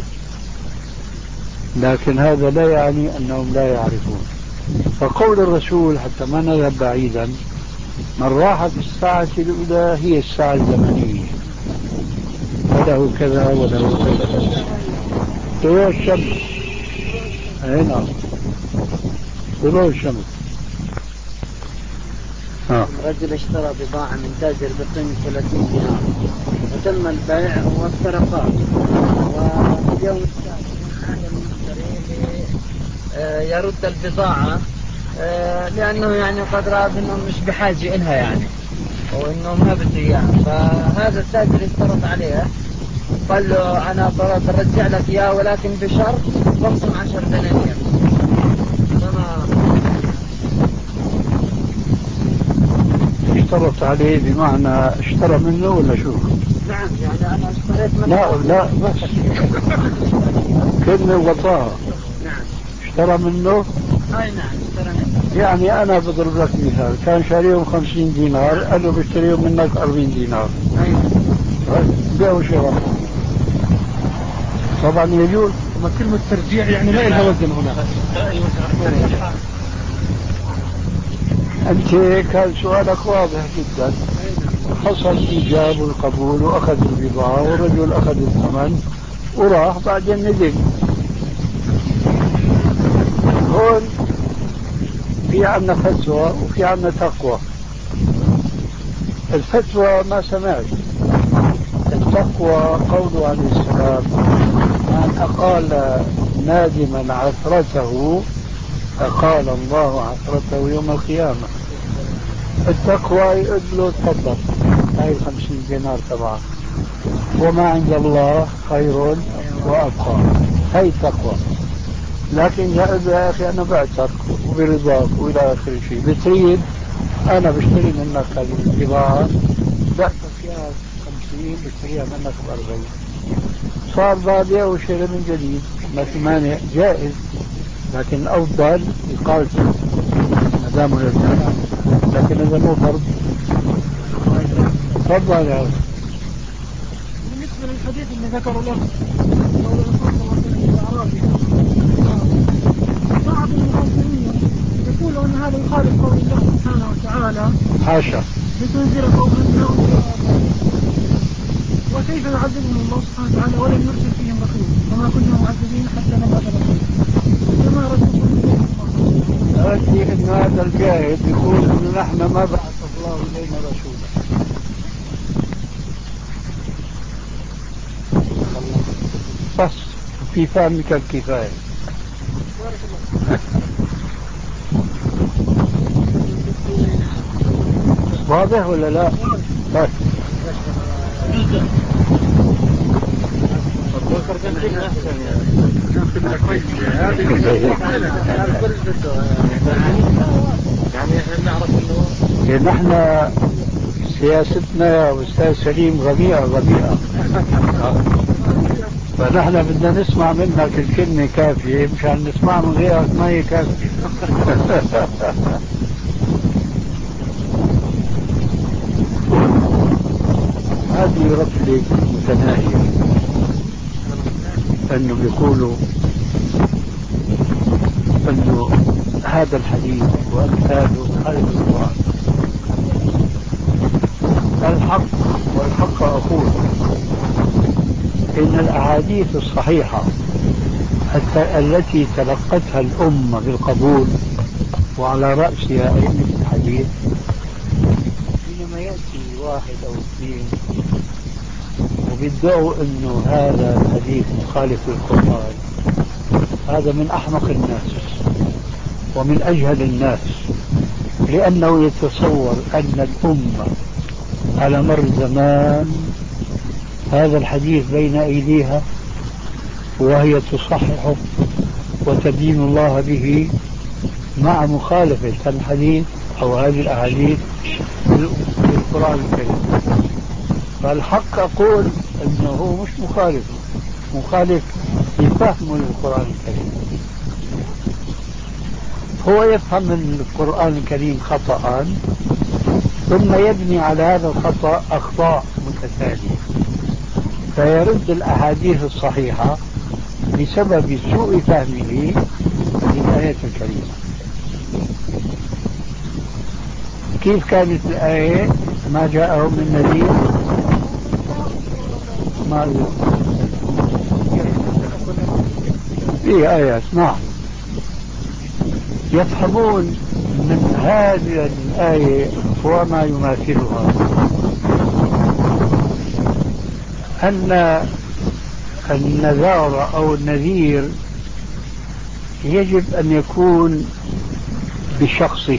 لكن هذا لا يعني أنهم لا يعرفون. فقول الرسول حتى ما نذهب بعيدا، من راح في الساعة الأولى هي الساعة الزمنية، وله كذا وله كذا. طلوع الشمس، هنا طلوع الشمس. آه. رجل اشترى بضاعة من تاجر بقيمة ثلاثين دينار وتم البيع وافترقا، واليوم الثاني عاد المشتري يرد البضاعة لأنه يعني قد رأى أنه مش بحاجة إلها يعني، وإنه ما بده إياها. فهذا التاجر اشترط عليها، قال له أنا برجع لك إياها ولكن بشرط بقسم عشر دنانير. فما اشترط عليه بمعنى اشترى منه ولا شو؟ نعم يعني أنا اشتريت منه. لا لا بس كلمة وطاها. نعم اشترى منه. أي نعم اشترى منه. يعني أنا بضرب لك مثال، كان شاريهم خمسين دينار، قال له بشتريهم منك أربعين دينار. أيوة. بيع وشراء طبعا يجوز. ما كلمة ترجيع يعني ما لها وزن هنا. أنت كان سؤالك واضح جدا، حصل الإيجاب والقبول وأخذ البضاعة والرجل أخذ الثمن وراح، بعدين ندم. هون في عنا فتوى وفي عنا تقوى. الفتوى ما سمعت، التقوى قوله عليه السلام: من أقال نادما عثرته أقال الله عثرته يوم القيامة. التقوى يقول له تفضل هاي الخمسين دينار تبعك، وما عند الله خير وأبقى، هاي التقوى. لكن إذا قلت يا أخي أنا بعتك وبرضاك وإلى آخر شيء، بتريد أنا بشتري منك البضاعة، بعتك إياها خمسين بشتريها منك بأربعين، صار بعدها وشيء من جديد، ما في مانع، جائز. لكن الأفضل إقالته ما دام الإنسان، لكن هذا مو فرض. تفضل يا أخي. بالنسبة للحديث اللي ذكر له قول الرسول صلى الله عليه وسلم الأعرابي، بعض المفسرين يقول أن هذا يخالف قول الله سبحانه وتعالى: حاشا لتنذر قوما ما أنذر آباؤهم. وكيف يعذبهم الله سبحانه وتعالى ولم يرسل فيهم رسول، وما كنا معذبين حتى نبعث رسولا. فما ردكم إليهم الله؟ أردت أن هذا الجاهد يقول أن نحن ما بعث الله إلينا رسولا. بس في فهمك الكفاية. واضح ولا لا؟ بس يعني نحن سياستنا يا أستاذ سليم غبيئة غبيئة، فنحن بدنا نسمع منك الكلمة كافية، مشان نسمع من غيرك ما هي كافية. هذه غفلة متناهية، أنهم يقولوا أنه هذا الحديث وأمثاله خالف القرآن. الحق والحق أقول إن الأحاديث الصحيحة التي تلقتها الأمة بالقبول وعلى رأسها أئمة الحديث، حينما يأتي واحد أو اثنين وبيدعوا أنه هذا الحديث مخالف للقرآن، هذا من أحمق الناس ومن أجهل الناس، لأنه يتصور أن الأمة على مر الزمان هذا الحديث بين أيديها وهي تصححه وتدين الله به مع مخالفة الحديث أو هذه الأحاديث للقرآن الكريم. فالحق أقول أنه مش مخالف، مخالف في فهمه للقرآن الكريم. هو يفهم القرآن الكريم خطأ ثم يبني على هذا الخطأ أخطاء متتالية، فيرد الأحاديث الصحيحة بسبب سوء فهمه للآية الكريمة. كيف كانت الآية؟ ما جاءهم من نذير ما في آيات نعم يفهمون من هذه الآية وما يماثلها أن النذار أو النذير يجب أن يكون بشخصه،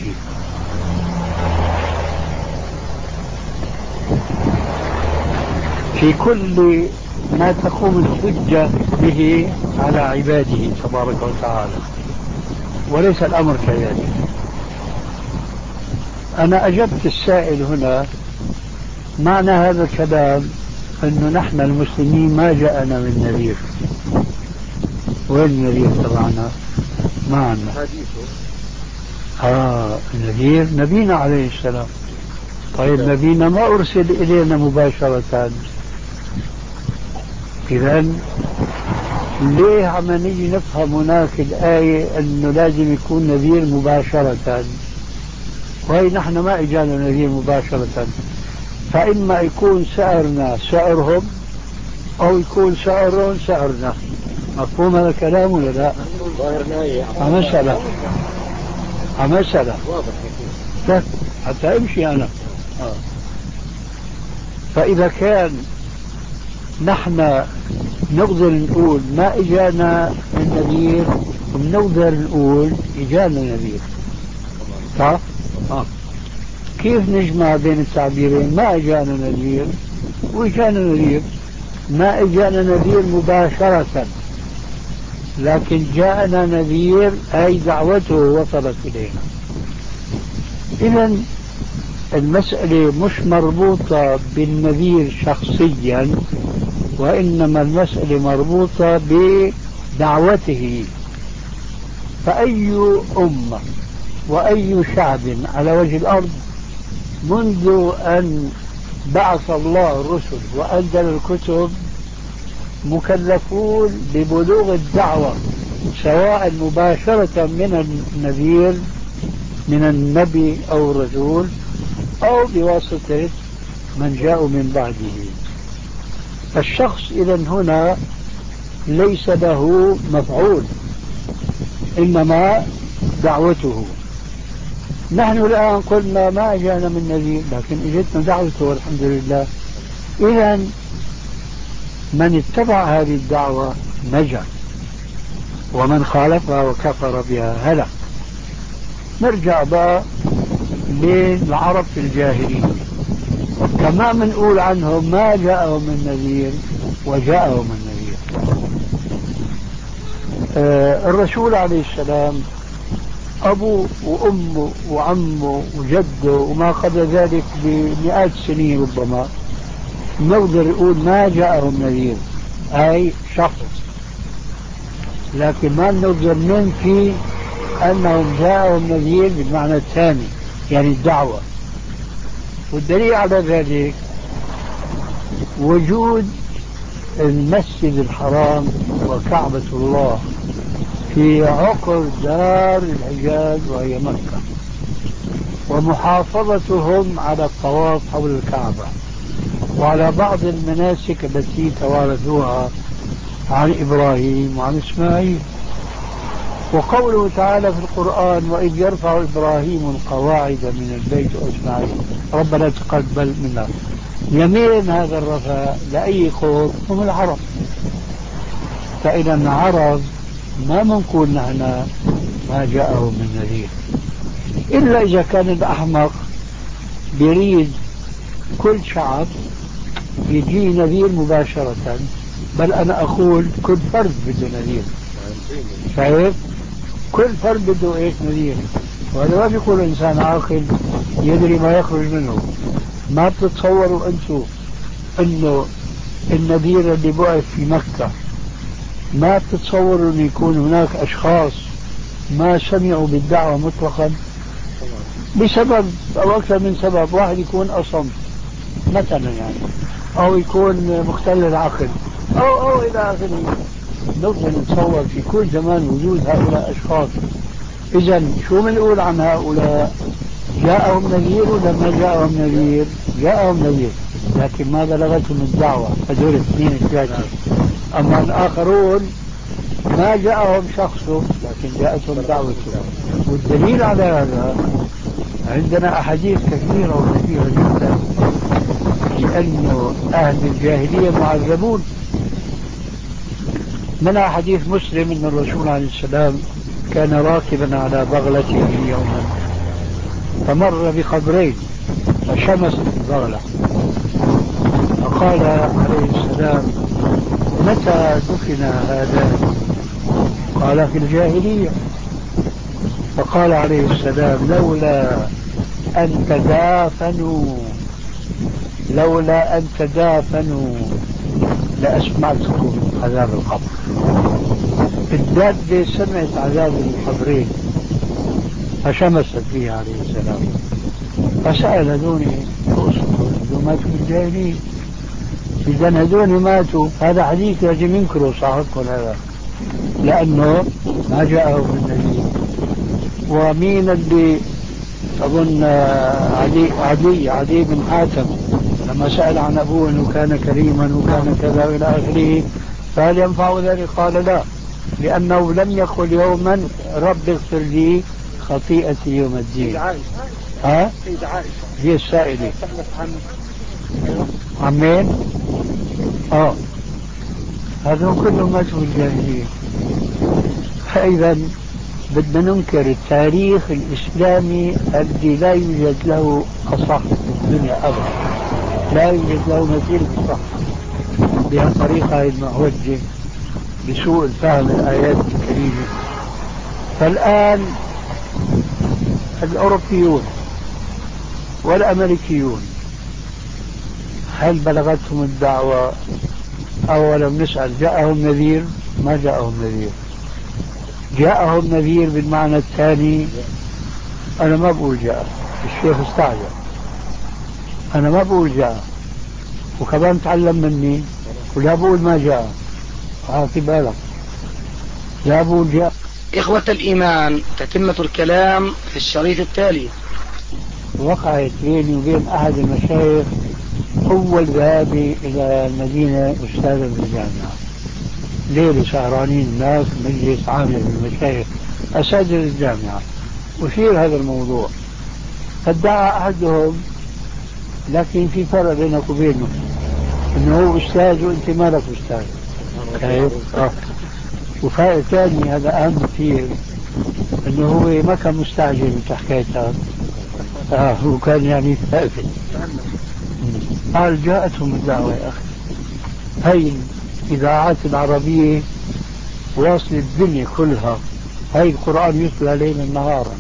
في كل ما تقوم الحجة به على عباده تبارك وتعالى، وليس الأمر كذلك. أنا أجبت السائل هنا معنى هذا الكلام أنه نحن المسلمين ما جاءنا من نذير. وين النذير تبعنا؟ ما عنا. آه النذير نبينا عليه السلام. طيب نبينا ما أرسل إلينا مباشرة، إذن ليه عم نيجي نفهم هناك الآية أنه لازم يكون نذير مباشرة، وهي نحن ما إجانا نذير مباشرة، فإما يكون سأرنا سأرهم أو يكون سأرهم سأرنا. مفهوم هذا الكلام ولا لا؟ مسألة مسألة واضح حتى أمشي أنا. آه. فإذا كان نحن نقدر نقول ما إجانا من نذير ونقدر نقول إجانا نذير، صح؟ آه. كيف نجمع بين التعبيرين؟ ما إجانا نذير وإجانا نذير. ما إجانا نذير مباشرة، لكن جاءنا نذير أي دعوته وصلت إلينا. إذن المسألة مش مربوطة بالنذير شخصيا، وإنما المسألة مربوطة بدعوته. فأي أمة وأي شعب على وجه الأرض منذ أن بعث الله الرسل وأنزل الكتب مكلفون ببلوغ الدعوة، سواء مباشرة من النذير من النبي أو الرسول أو بواسطة من جاء من بعده. الشخص إذن هنا ليس له مفعول، إنما دعوته. نحن الآن قلنا ما جاءنا من نذير، لكن اجتنا دعوته والحمد لله. إذن من اتبع هذه الدعوة نجا، ومن خالفها وكفر بها هلك. نرجع بقى للعرب في الجاهلية، كما منقول عنهم ما جاءهم من نذير وجاءهم النذير. آه الرسول عليه السلام أبوه وأمه وعمه وجده وما قبل ذلك بمئات السنين ربما نقدر نقول ما جاءهم نذير أي شخص، لكن ما نقدر ننفي أنهم جاءهم نذير بالمعنى الثاني، يعني الدعوة. والدليل على ذلك وجود المسجد الحرام وكعبة الله في عقر دار الحجاز وهي مكة، ومحافظتهم على الطواف حول الكعبة وعلى بعض المناسك التي توارثوها عن إبراهيم وعن إسماعيل. وقوله تعالى في القرآن وإذ يرفع إبراهيم القواعد من البيت وإسماعيل ربنا تقبل منا، يمين هذا الرفع لأي قوم؟ هم العرب. فإذا العرب ما منقول نحن ما جاءهم من نذير، إلا إذا كان الأحمق يريد كل شعب يجي نذير مباشرة، بل أنا أقول كل فرد بده نذير. شايف؟ كل فرد بده إيش؟ نذير. وهذا ما بيقول إنسان عاقل يدري ما يخرج منه. ما بتتصوروا أنتم أنه النذير اللي بعث في مكة ما بتتصوروا أن يكون هناك أشخاص ما سمعوا بالدعوة مطلقا بسبب أو أكثر من سبب. واحد يكون أصم مثلا يعني، أو يكون مختل العقل أو أو إلى آخره. نقدر نتصور في كل زمان وجود هؤلاء أشخاص. إذا شو بنقول عن هؤلاء؟ جاءهم نذير ولا ما جاءهم نذير؟ جاءهم نذير، لكن ما بلغتهم الدعوة. هذول اثنين ثلاثة. أما الآخرون ما جاءهم شخصه لكن جاءتهم دعوته. والدليل على هذا عندنا أحاديث كثيرة وكثيرة جدا، لأنه أهل الجاهلية معذبون. منها حديث مسلم أن الرسول عليه السلام كان راكبا على بغلته يوما فمر بقبرين فشمست البغلة، فقال عليه السلام متى دفن هذان؟ قال في الجاهلية. فقال عليه السلام لولا أن تدافنوا لولا أن تدافنوا لأسمعتكم عذاب القبر. الدابة سمعت عذاب القبرين فشمست فيه عليه السلام، فسأل هذوني تقصدوا ماتوا بالجاهلية؟ إذا هذوني ماتوا، هذا حديث لازم ينكروا صاحبكم هذا، لأنه ما جاءه من نذير. ومين اللي أظن عدي عدي عدي بن حاتم لما سأل عن أبوه أنه كان كريما وكان كذا إلى آخره، فهل ينفع ذلك؟ قال لا، لأنه لم يقل يوما رب اغفر لي خطيئتي يوم الدين. ها؟ هي السائلة عن مين؟ اه هذول كلهم ماتوا بالجاهلية. فإذا بدنا ننكر التاريخ الإسلامي الذي لا يوجد له أصح في الدنيا أبدا، لا يوجد له مثيل في الصح بهالطريقة المعوجة بسوء الفهم الآيات الكريمة. فالآن الأوروبيون والأمريكيون هل بلغتهم الدعوة؟ أولا نسأل جاءهم نذير؟ ما جاءهم نذير. جاءهم نذير بالمعنى الثاني؟ أنا ما بقول جاء، الشيخ استعجل، أنا ما بقول جاء، وكمان تعلم مني ولا بقول ما جاء. عاطي بالك، لا بقول جاء. إخوة الإيمان، تتمة الكلام في الشريط التالي. وقعت بيني وبين أحد المشايخ أول ذهابي إلى المدينة أستاذا بالجامعة، ليلة سهرانين الناس مجلس عام للمشايخ أساتذة الجامعة، وشير هذا الموضوع. فادعى أحدهم، لكن في فرق بينك وبينه، إنه هو أستاذ وأنت مالك أستاذ. كيف؟ آه. وفائد ثاني هذا أهم كثير، إنه هو ما كان مستعجل بحكايتها، آه هو كان يعني فائد. قال جاءتهم الدعوة يا أخي، هاي الإذاعات العربية واصل الدنيا كلها، هاي القرآن يتلى ليلا نهارا.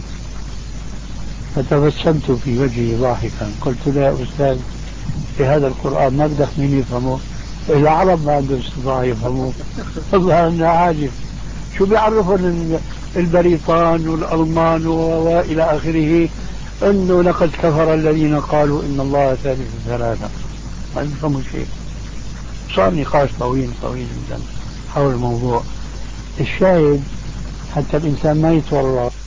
فتبسمت في وجهي ضاحكا، قلت له يا أستاذ في هذا القرآن ما بدك مين يفهمه؟ العرب ما عندهم استطاعة يفهموه. والله أنا عاجز، شو بيعرفون البريطان والألمان وإلى آخره أنه لقد كفر الذين قالوا إن الله ثالث ثلاثة؟ ما يفهموا شيء. صار نقاش طويل طويل جدا حول الموضوع. الشاهد حتى الإنسان ما يتورط